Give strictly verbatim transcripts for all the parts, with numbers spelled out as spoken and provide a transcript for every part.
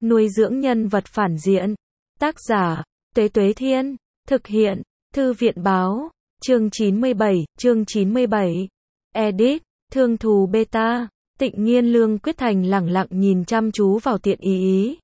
Nuôi dưỡng nhân vật phản diện. Tác giả, Tuế Tuế Thiên. Thực hiện, Thư viện Báo. Chương chín mươi bảy, chương chín mươi bảy. Edit, Thương Thù Beta. Tịnh Nghiên Lương Quyết Thành lẳng lặng nhìn chăm chú vào Tiện Ý Ý.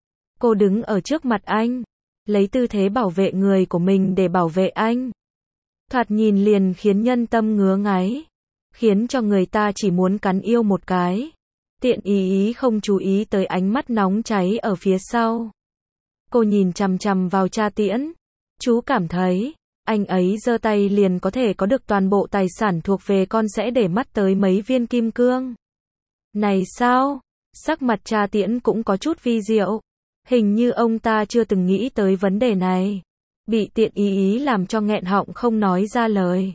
Cô đứng ở trước mặt anh, lấy tư thế bảo vệ người của mình để bảo vệ anh. Thoạt nhìn liền khiến nhân tâm ngứa ngáy, khiến cho người ta chỉ muốn cắn yêu một cái. Tiện Ý Ý không chú ý tới ánh mắt nóng cháy ở phía sau. Cô nhìn chằm chằm vào Cha Tiễn. Chú cảm thấy, anh ấy giơ tay liền có thể có được toàn bộ tài sản thuộc về con, sẽ để mắt tới mấy viên kim cương. Này sao? Sắc mặt Cha Tiễn cũng có chút vi diệu. Hình như ông ta chưa từng nghĩ tới vấn đề này. Bị Tiện Ý Ý làm cho nghẹn họng không nói ra lời.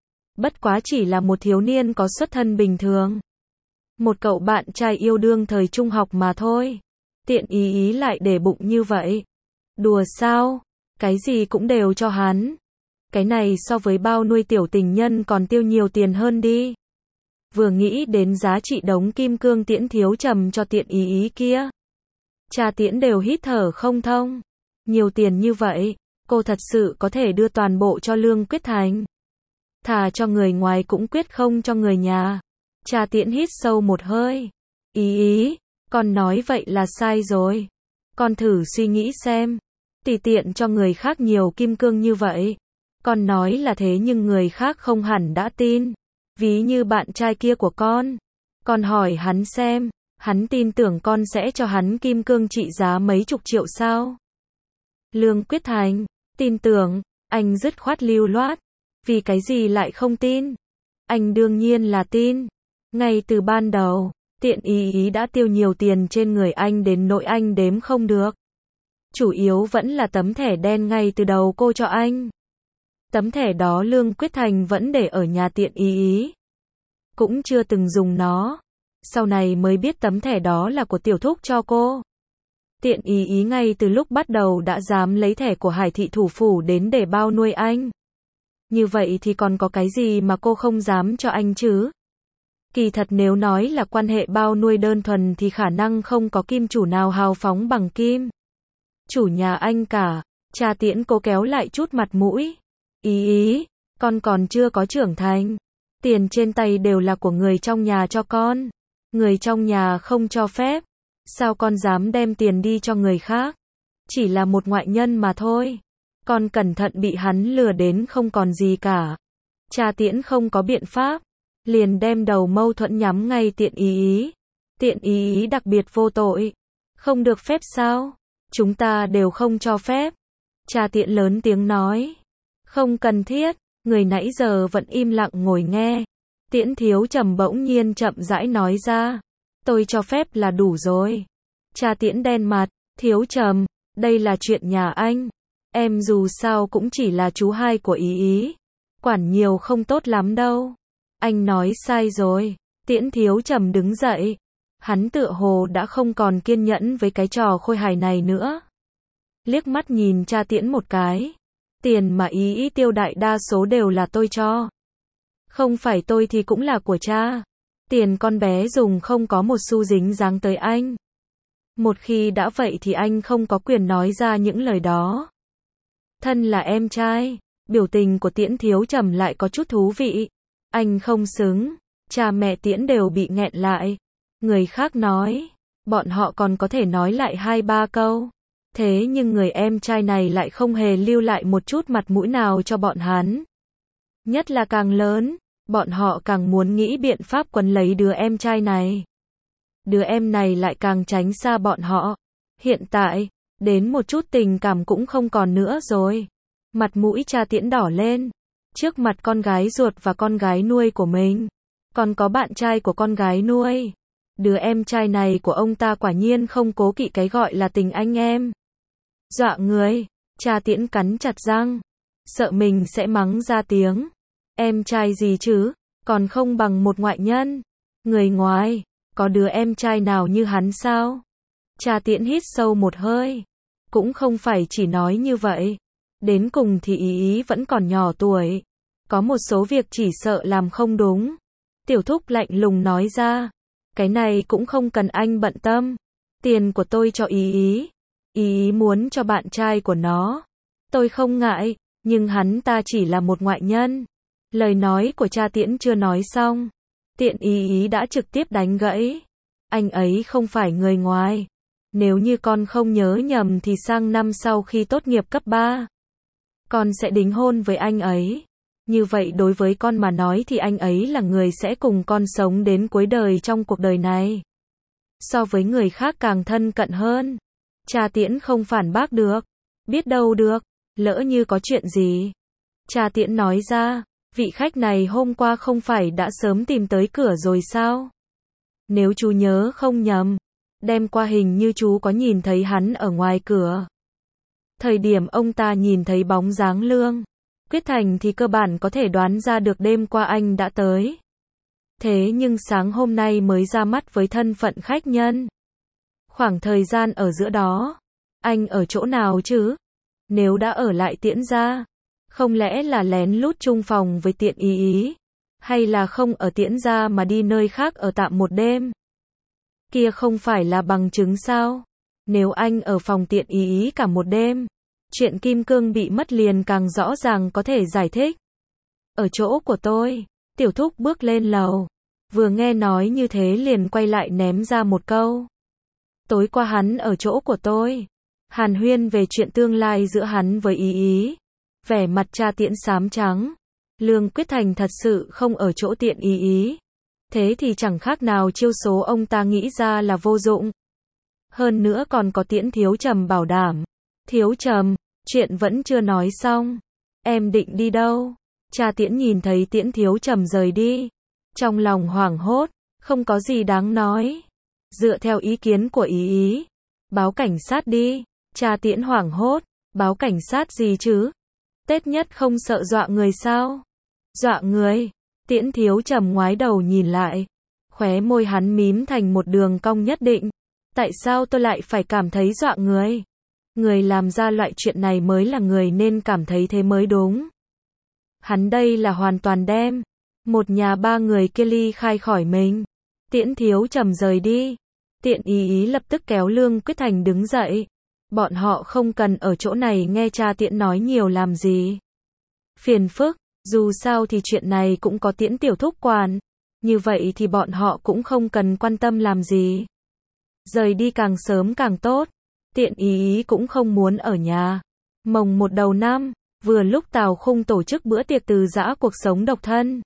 Bất quá chỉ là một thiếu niên có xuất thân bình thường. Một cậu bạn trai yêu đương thời trung học mà thôi. Tiện Ý Ý lại để bụng như vậy. Đùa sao? Cái gì cũng đều cho hắn. Cái này so với bao nuôi tiểu tình nhân còn tiêu nhiều tiền hơn đi. Vừa nghĩ đến giá trị đống kim cương Tiễn thiếu trầm cho Tiện Ý Ý kia, Cha Tiễn đều hít thở không thông. Nhiều tiền như vậy, cô thật sự có thể đưa toàn bộ cho Lương Quyết Thành. Thà cho người ngoài cũng quyết không cho người nhà. Cha Tiễn hít sâu một hơi. Ý Ý, con nói vậy là sai rồi. Con thử suy nghĩ xem. Tùy tiện cho người khác nhiều kim cương như vậy. Con nói là thế nhưng người khác không hẳn đã tin. Ví như bạn trai kia của con. Con hỏi hắn xem, hắn tin tưởng con sẽ cho hắn kim cương trị giá mấy chục triệu sao? Lương Quyết Thành, tin tưởng, anh dứt khoát lưu loát. Vì cái gì lại không tin? Anh đương nhiên là tin. Ngay từ ban đầu, Tiện Ý Ý đã tiêu nhiều tiền trên người anh đến nỗi anh đếm không được. Chủ yếu vẫn là tấm thẻ đen ngay từ đầu cô cho anh. Tấm thẻ đó Lương Quyết Thành vẫn để ở nhà Tiện Ý Ý. Cũng chưa từng dùng nó. Sau này mới biết tấm thẻ đó là của tiểu thúc cho cô. Tiện Ý Ý ngay từ lúc bắt đầu đã dám lấy thẻ của Hải thị thủ phủ đến để bao nuôi anh. Như vậy thì còn có cái gì mà cô không dám cho anh chứ? Kỳ thật nếu nói là quan hệ bao nuôi đơn thuần thì khả năng không có kim chủ nào hào phóng bằng kim chủ nhà anh cả. Cha Tiễn cố kéo lại chút mặt mũi. Ý Ý, con còn chưa có trưởng thành. Tiền trên tay đều là của người trong nhà cho con. Người trong nhà không cho phép. Sao con dám đem tiền đi cho người khác? Chỉ là một ngoại nhân mà thôi. Con cẩn thận bị hắn lừa đến không còn gì cả. Cha Tiễn không có biện pháp. Liền đem đầu mâu thuẫn nhắm ngay Tiện Ý Ý. Tiện Ý Ý đặc biệt vô tội. Không được phép sao? Chúng ta đều không cho phép. Cha Tiễn lớn tiếng nói. Không cần thiết. Người nãy giờ vẫn im lặng ngồi nghe. Tiễn thiếu trầm bỗng nhiên chậm rãi nói ra. Tôi cho phép là đủ rồi. Cha Tiễn đen mặt. Thiếu trầm, đây là chuyện nhà anh. Em dù sao cũng chỉ là chú hai của Ý Ý. Quản nhiều không tốt lắm đâu. Anh nói sai rồi. Tiễn thiếu trầm đứng dậy. Hắn tựa hồ đã không còn kiên nhẫn với cái trò khôi hài này nữa. Liếc mắt nhìn Cha Tiễn một cái. Tiền mà Ý Ý tiêu đại đa số đều là tôi cho. Không phải tôi thì cũng là của cha. Tiền con bé dùng không có một xu dính dáng tới anh. Một khi đã vậy thì anh không có quyền nói ra những lời đó. Thân là em trai, biểu tình của Tiễn thiếu trầm lại có chút thú vị. Anh không xứng, cha mẹ Tiễn đều bị nghẹn lại. Người khác nói, bọn họ còn có thể nói lại hai ba câu. Thế nhưng người em trai này lại không hề lưu lại một chút mặt mũi nào cho bọn hắn. Nhất là càng lớn, bọn họ càng muốn nghĩ biện pháp quấn lấy đứa em trai này. Đứa em này lại càng tránh xa bọn họ. Hiện tại, đến một chút tình cảm cũng không còn nữa rồi. Mặt mũi Cha Tiễn đỏ lên. Trước mặt con gái ruột và con gái nuôi của mình. Còn có bạn trai của con gái nuôi. Đứa em trai này của ông ta quả nhiên không cố kỵ cái gọi là tình anh em. Dọa người. Cha Tiễn cắn chặt răng. Sợ mình sẽ mắng ra tiếng. Em trai gì chứ? Còn không bằng một ngoại nhân. Người ngoài. Có đứa em trai nào như hắn sao? Cha Tiễn hít sâu một hơi. Cũng không phải chỉ nói như vậy. Đến cùng thì Ý Ý vẫn còn nhỏ tuổi. Có một số việc chỉ sợ làm không đúng. Tiểu thúc lạnh lùng nói ra. Cái này cũng không cần anh bận tâm. Tiền của tôi cho ý ý. Ý ý muốn cho bạn trai của nó. Tôi không ngại, nhưng hắn ta chỉ là một ngoại nhân. Lời nói của cha Tiễn chưa nói xong. Tiện ý ý đã trực tiếp đánh gãy. Anh ấy không phải người ngoài. Nếu như con không nhớ nhầm thì sang năm sau khi tốt nghiệp cấp ba, con sẽ đính hôn với anh ấy. Như vậy đối với con mà nói thì anh ấy là người sẽ cùng con sống đến cuối đời trong cuộc đời này. So với người khác càng thân cận hơn. Cha Tiễn không phản bác được. Biết đâu được, lỡ như có chuyện gì. Cha Tiễn nói ra, vị khách này hôm qua không phải đã sớm tìm tới cửa rồi sao? Nếu chú nhớ không nhầm, đêm qua hình như chú có nhìn thấy hắn ở ngoài cửa. Thời điểm ông ta nhìn thấy bóng dáng Lương Quyết Thành thì cơ bản có thể đoán ra được đêm qua anh đã tới. Thế nhưng sáng hôm nay mới ra mắt với thân phận khách nhân. Khoảng thời gian ở giữa đó, anh ở chỗ nào chứ? Nếu đã ở lại Tiễn gia, không lẽ là lén lút chung phòng với Tiện ý ý? Hay là không ở Tiễn gia mà đi nơi khác ở tạm một đêm? Kia không phải là bằng chứng sao? Nếu anh ở phòng Tiện ý ý cả một đêm, chuyện kim cương bị mất liền càng rõ ràng có thể giải thích. Ở chỗ của tôi, Tiểu Thúc bước lên lầu. Vừa nghe nói như thế liền quay lại ném ra một câu. Tối qua hắn ở chỗ của tôi. Hàn huyên về chuyện tương lai giữa hắn với ý ý. Vẻ mặt cha Tiễn xám trắng. Lương Quyết Thành thật sự không ở chỗ Tiện ý ý. Thế thì chẳng khác nào chiêu số ông ta nghĩ ra là vô dụng. Hơn nữa còn có Tiễn Thiếu Trầm bảo đảm. Thiếu Trầm, chuyện vẫn chưa nói xong. Em định đi đâu? Cha Tiễn nhìn thấy Tiễn Thiếu Trầm rời đi. Trong lòng hoảng hốt, không có gì đáng nói. Dựa theo ý kiến của ý ý. Báo cảnh sát đi. Cha Tiễn hoảng hốt. Báo cảnh sát gì chứ? Tết nhất không sợ dọa người sao? Dọa người? Tiễn Thiếu Trầm ngoái đầu nhìn lại. Khóe môi hắn mím thành một đường cong nhất định. Tại sao tôi lại phải cảm thấy dọa người? Người làm ra loại chuyện này mới là người nên cảm thấy thế mới đúng. Hắn đây là hoàn toàn đem một nhà ba người kia ly khai khỏi mình. Tiễn Thiếu Trầm rời đi. Tiện ý ý lập tức kéo Lương Quyết Thành đứng dậy. Bọn họ không cần ở chỗ này nghe cha Tiễn nói nhiều làm gì. Phiền phức, dù sao thì chuyện này cũng có Tiễn tiểu thúc quản. Như vậy thì bọn họ cũng không cần quan tâm làm gì. Rời đi càng sớm càng tốt. Tiện ý ý cũng không muốn ở nhà. Mồng một đầu năm, vừa lúc Tào Khung tổ chức bữa tiệc từ giã cuộc sống độc thân.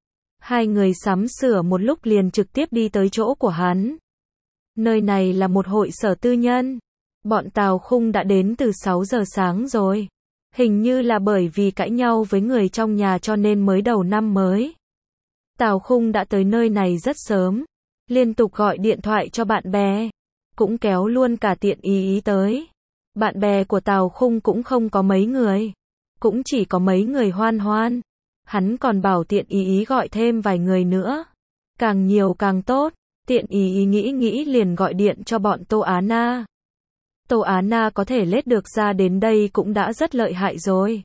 Hai người sắm sửa một lúc liền trực tiếp đi tới chỗ của hắn. Nơi này là một hội sở tư nhân. Bọn Tào Khung đã đến từ sáu giờ sáng rồi. Hình như là bởi vì cãi nhau với người trong nhà cho nên mới đầu năm mới. Tào Khung đã tới nơi này rất sớm. Liên tục gọi điện thoại cho bạn bè. Cũng kéo luôn cả Tiện ý ý tới. Bạn bè của Tào Khung cũng không có mấy người. Cũng chỉ có mấy người Hoan Hoan. Hắn còn bảo Tiện ý ý gọi thêm vài người nữa. Càng nhiều càng tốt. Tiện ý ý nghĩ nghĩ liền gọi điện cho bọn Tô Á Na. Tô Á Na có thể lết được ra đến đây cũng đã rất lợi hại rồi.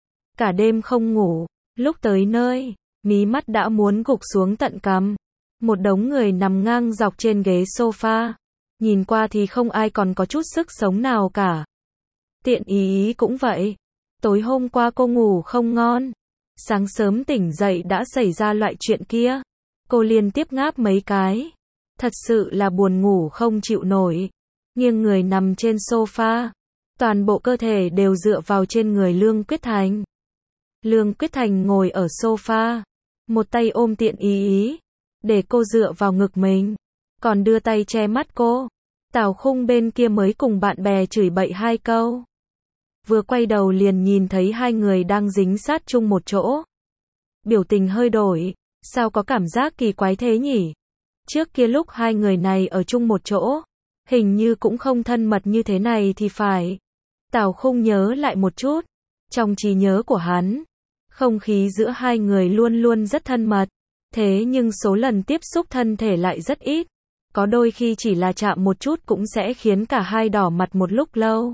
Cả đêm không ngủ. Lúc tới nơi, mí mắt đã muốn gục xuống tận cằm. Một đống người nằm ngang dọc trên ghế sofa. Nhìn qua thì không ai còn có chút sức sống nào cả. Tiện ý ý cũng vậy. Tối hôm qua cô ngủ không ngon. Sáng sớm tỉnh dậy đã xảy ra loại chuyện kia. Cô liên tiếp ngáp mấy cái. Thật sự là buồn ngủ không chịu nổi. Nghiêng người nằm trên sofa. Toàn bộ cơ thể đều dựa vào trên người Lương Quyết Thành. Lương Quyết Thành ngồi ở sofa. Một tay ôm Tiện ý ý. Để cô dựa vào ngực mình. Còn đưa tay che mắt cô. Tào Khung bên kia mới cùng bạn bè chửi bậy hai câu. Vừa quay đầu liền nhìn thấy hai người đang dính sát chung một chỗ. Biểu tình hơi đổi. Sao có cảm giác kỳ quái thế nhỉ? Trước kia lúc hai người này ở chung một chỗ, hình như cũng không thân mật như thế này thì phải. Tào Khung nhớ lại một chút. Trong trí nhớ của hắn, không khí giữa hai người luôn luôn rất thân mật. Thế nhưng số lần tiếp xúc thân thể lại rất ít. Có đôi khi chỉ là chạm một chút cũng sẽ khiến cả hai đỏ mặt một lúc lâu.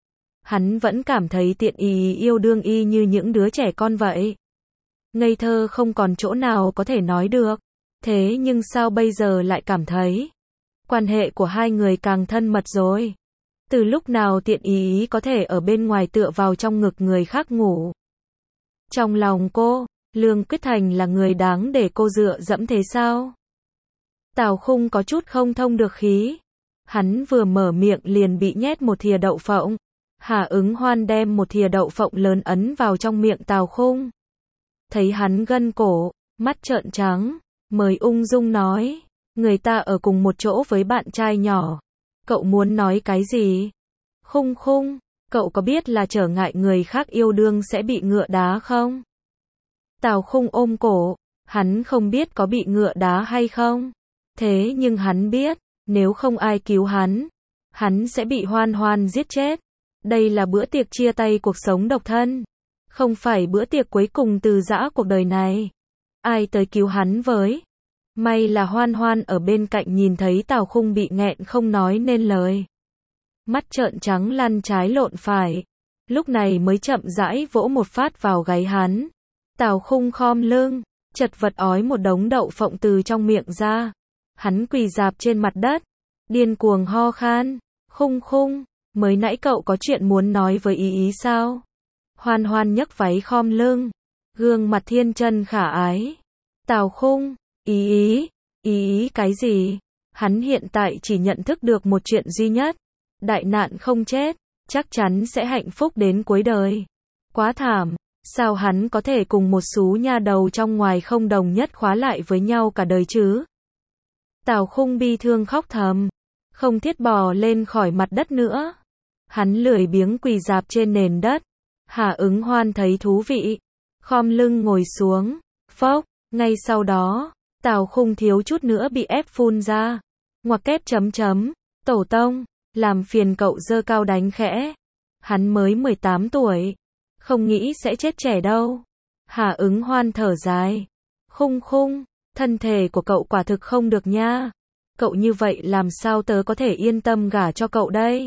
Hắn vẫn cảm thấy Tiện ý yêu đương y như những đứa trẻ con vậy. Ngây thơ không còn chỗ nào có thể nói được. Thế nhưng sao bây giờ lại cảm thấy Quan hệ của hai người càng thân mật rồi. Từ lúc nào Tiện Ý Ý có thể ở bên ngoài tựa vào trong ngực người khác ngủ? Trong lòng cô, Lương Quyết Thành là người đáng để cô dựa dẫm thế sao? Tào Khung có chút không thông được khí. Hắn vừa mở miệng liền bị nhét một thìa đậu phộng. Hà Ứng Hoan đem một thìa đậu phộng lớn ấn vào trong miệng Tào Khung. Thấy hắn gân cổ, mắt trợn trắng, mới ung dung nói, người ta ở cùng một chỗ với bạn trai nhỏ. Cậu muốn nói cái gì? Khung Khung, cậu có biết là trở ngại người khác yêu đương sẽ bị ngựa đá không? Tào Khung ôm cổ, hắn không biết có bị ngựa đá hay không. Thế nhưng hắn biết, nếu không ai cứu hắn, hắn sẽ bị Hoan Hoan giết chết. Đây là bữa tiệc chia tay cuộc sống độc thân, không phải bữa tiệc cuối cùng từ giã cuộc đời này. Ai tới cứu hắn với? May là Hoan Hoan ở bên cạnh nhìn thấy Tào Khung bị nghẹn không nói nên lời. Mắt trợn trắng lăn trái lộn phải. Lúc này mới chậm rãi vỗ một phát vào gáy hắn. Tào Khung khom lưng, chật vật ói một đống đậu phộng từ trong miệng ra. Hắn quỳ rạp trên mặt đất, điên cuồng ho khan. Khung Khung, mới nãy cậu có chuyện muốn nói với Ý Ý sao? Hoan Hoan nhấc váy khom lưng, gương mặt thiên chân khả ái. Tào Khung, Ý Ý, Ý Ý cái gì? Hắn hiện tại chỉ nhận thức được một chuyện duy nhất. Đại nạn không chết, chắc chắn sẽ hạnh phúc đến cuối đời. Quá thảm, sao hắn có thể cùng một xú nha đầu trong ngoài không đồng nhất khóa lại với nhau cả đời chứ? Tào Khung bi thương khóc thầm, không thiết bò lên khỏi mặt đất nữa. Hắn lười biếng quỳ rạp trên nền đất. Hà Ứng Hoan thấy thú vị, khom lưng ngồi xuống, phốc, ngay sau đó, Tào Khung thiếu chút nữa bị ép phun ra. Ngoặc kép chấm chấm, tổ tông, làm phiền cậu giơ cao đánh khẽ. Hắn mới mười tám tuổi, không nghĩ sẽ chết trẻ đâu. Hà Ứng Hoan thở dài. Khung Khung, thân thể của cậu quả thực không được nha. Cậu như vậy làm sao tớ có thể yên tâm gả cho cậu đây?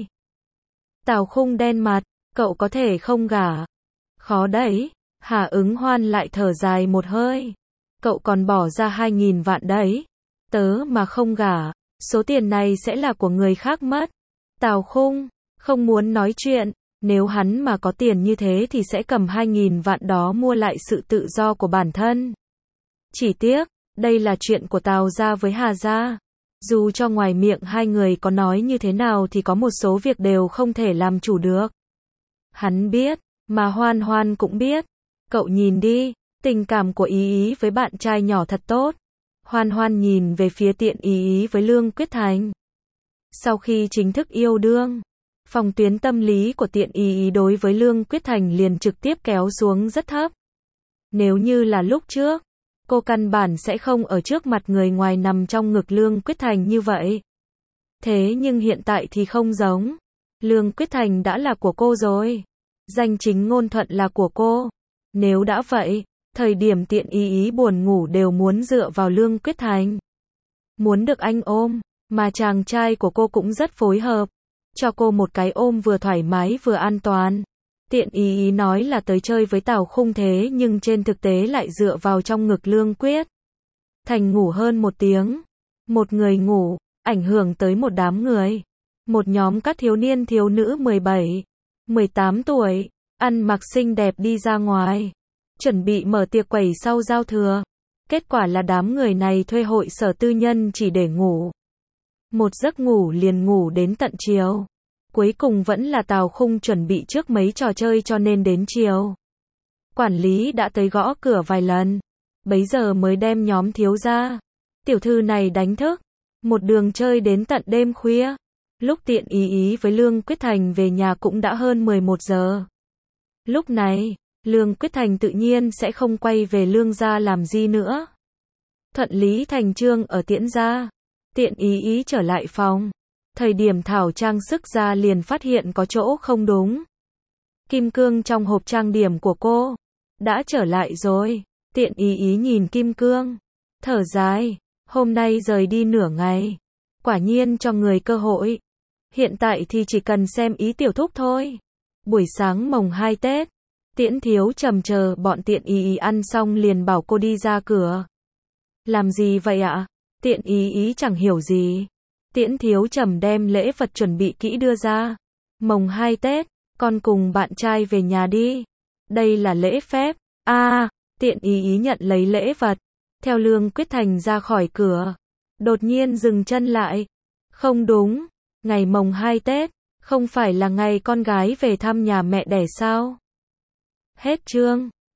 Tào Khung đen mặt, cậu có thể không gả. Khó đấy. Hà Ứng Hoan lại thở dài một hơi. Cậu còn bỏ ra hai nghìn vạn đấy. Tớ mà không gả, số tiền này sẽ là của người khác mất. Tào Khung, không muốn nói chuyện. Nếu hắn mà có tiền như thế thì sẽ cầm hai nghìn vạn đó mua lại sự tự do của bản thân. Chỉ tiếc, đây là chuyện của Tào gia với Hà gia. Dù cho ngoài miệng hai người có nói như thế nào thì có một số việc đều không thể làm chủ được. Hắn biết, mà Hoan Hoan cũng biết. Cậu nhìn đi, tình cảm của Ý Ý với bạn trai nhỏ thật tốt. Hoan Hoan nhìn về phía Tiện Ý Ý với Lương Quyết Thành. Sau khi chính thức yêu đương, phòng tuyến tâm lý của Tiện Ý Ý đối với Lương Quyết Thành liền trực tiếp kéo xuống rất thấp. Nếu như là lúc trước, cô căn bản sẽ không ở trước mặt người ngoài nằm trong ngực Lương Quyết Thành như vậy. Thế nhưng hiện tại thì không giống. Lương Quyết Thành đã là của cô rồi. Danh chính ngôn thuận là của cô. Nếu đã vậy, thời điểm Tiện Ý Ý buồn ngủ đều muốn dựa vào Lương Quyết Thành. Muốn được anh ôm, mà chàng trai của cô cũng rất phối hợp. Cho cô một cái ôm vừa thoải mái vừa an toàn. Tiện Ý Ý nói là tới chơi với Tào Khung thế nhưng trên thực tế lại dựa vào trong ngực Lương Quyết Thành ngủ hơn một tiếng. Một người ngủ, ảnh hưởng tới một đám người. Một nhóm các thiếu niên thiếu nữ mười bảy, mười tám tuổi, ăn mặc xinh đẹp đi ra ngoài. Chuẩn bị mở tiệc quẩy sau giao thừa. Kết quả là đám người này thuê hội sở tư nhân chỉ để ngủ. Một giấc ngủ liền ngủ đến tận chiều. Cuối cùng vẫn là Tào Khung chuẩn bị trước mấy trò chơi cho nên đến chiều. Quản lý đã tới gõ cửa vài lần. Bấy giờ mới đem nhóm thiếu gia tiểu thư này đánh thức. Một đường chơi đến tận đêm khuya. Lúc Tiện Ý Ý với Lương Quyết Thành về nhà cũng đã hơn mười một giờ. Lúc này, Lương Quyết Thành tự nhiên sẽ không quay về Lương gia làm gì nữa. Thuận lý thành chương ở Tiễn gia. Tiện Ý Ý trở lại phòng. Thời điểm thảo trang sức ra liền phát hiện có chỗ không đúng. Kim cương trong hộp trang điểm của cô đã trở lại rồi. Tiện Ý Ý nhìn kim cương, thở dài, hôm nay rời đi nửa ngày, quả nhiên cho người cơ hội. Hiện tại thì chỉ cần xem Ý tiểu thúc thôi. Buổi sáng mồng hai Tết, Tiễn thiếu trầm chờ bọn Tiện Ý Ý ăn xong liền bảo cô đi ra cửa. Làm gì vậy ạ? Tiện Ý Ý chẳng hiểu gì. Tiễn Thiếu Trầm đem lễ vật chuẩn bị kỹ đưa ra. Mồng hai Tết, con cùng bạn trai về nhà đi. Đây là lễ phép. A, à, Tiện ý ý nhận lấy lễ vật. Theo Lương Quyết Thành ra khỏi cửa. Đột nhiên dừng chân lại. Không đúng, ngày mồng hai Tết, không phải là ngày con gái về thăm nhà mẹ đẻ sao? Hết chương.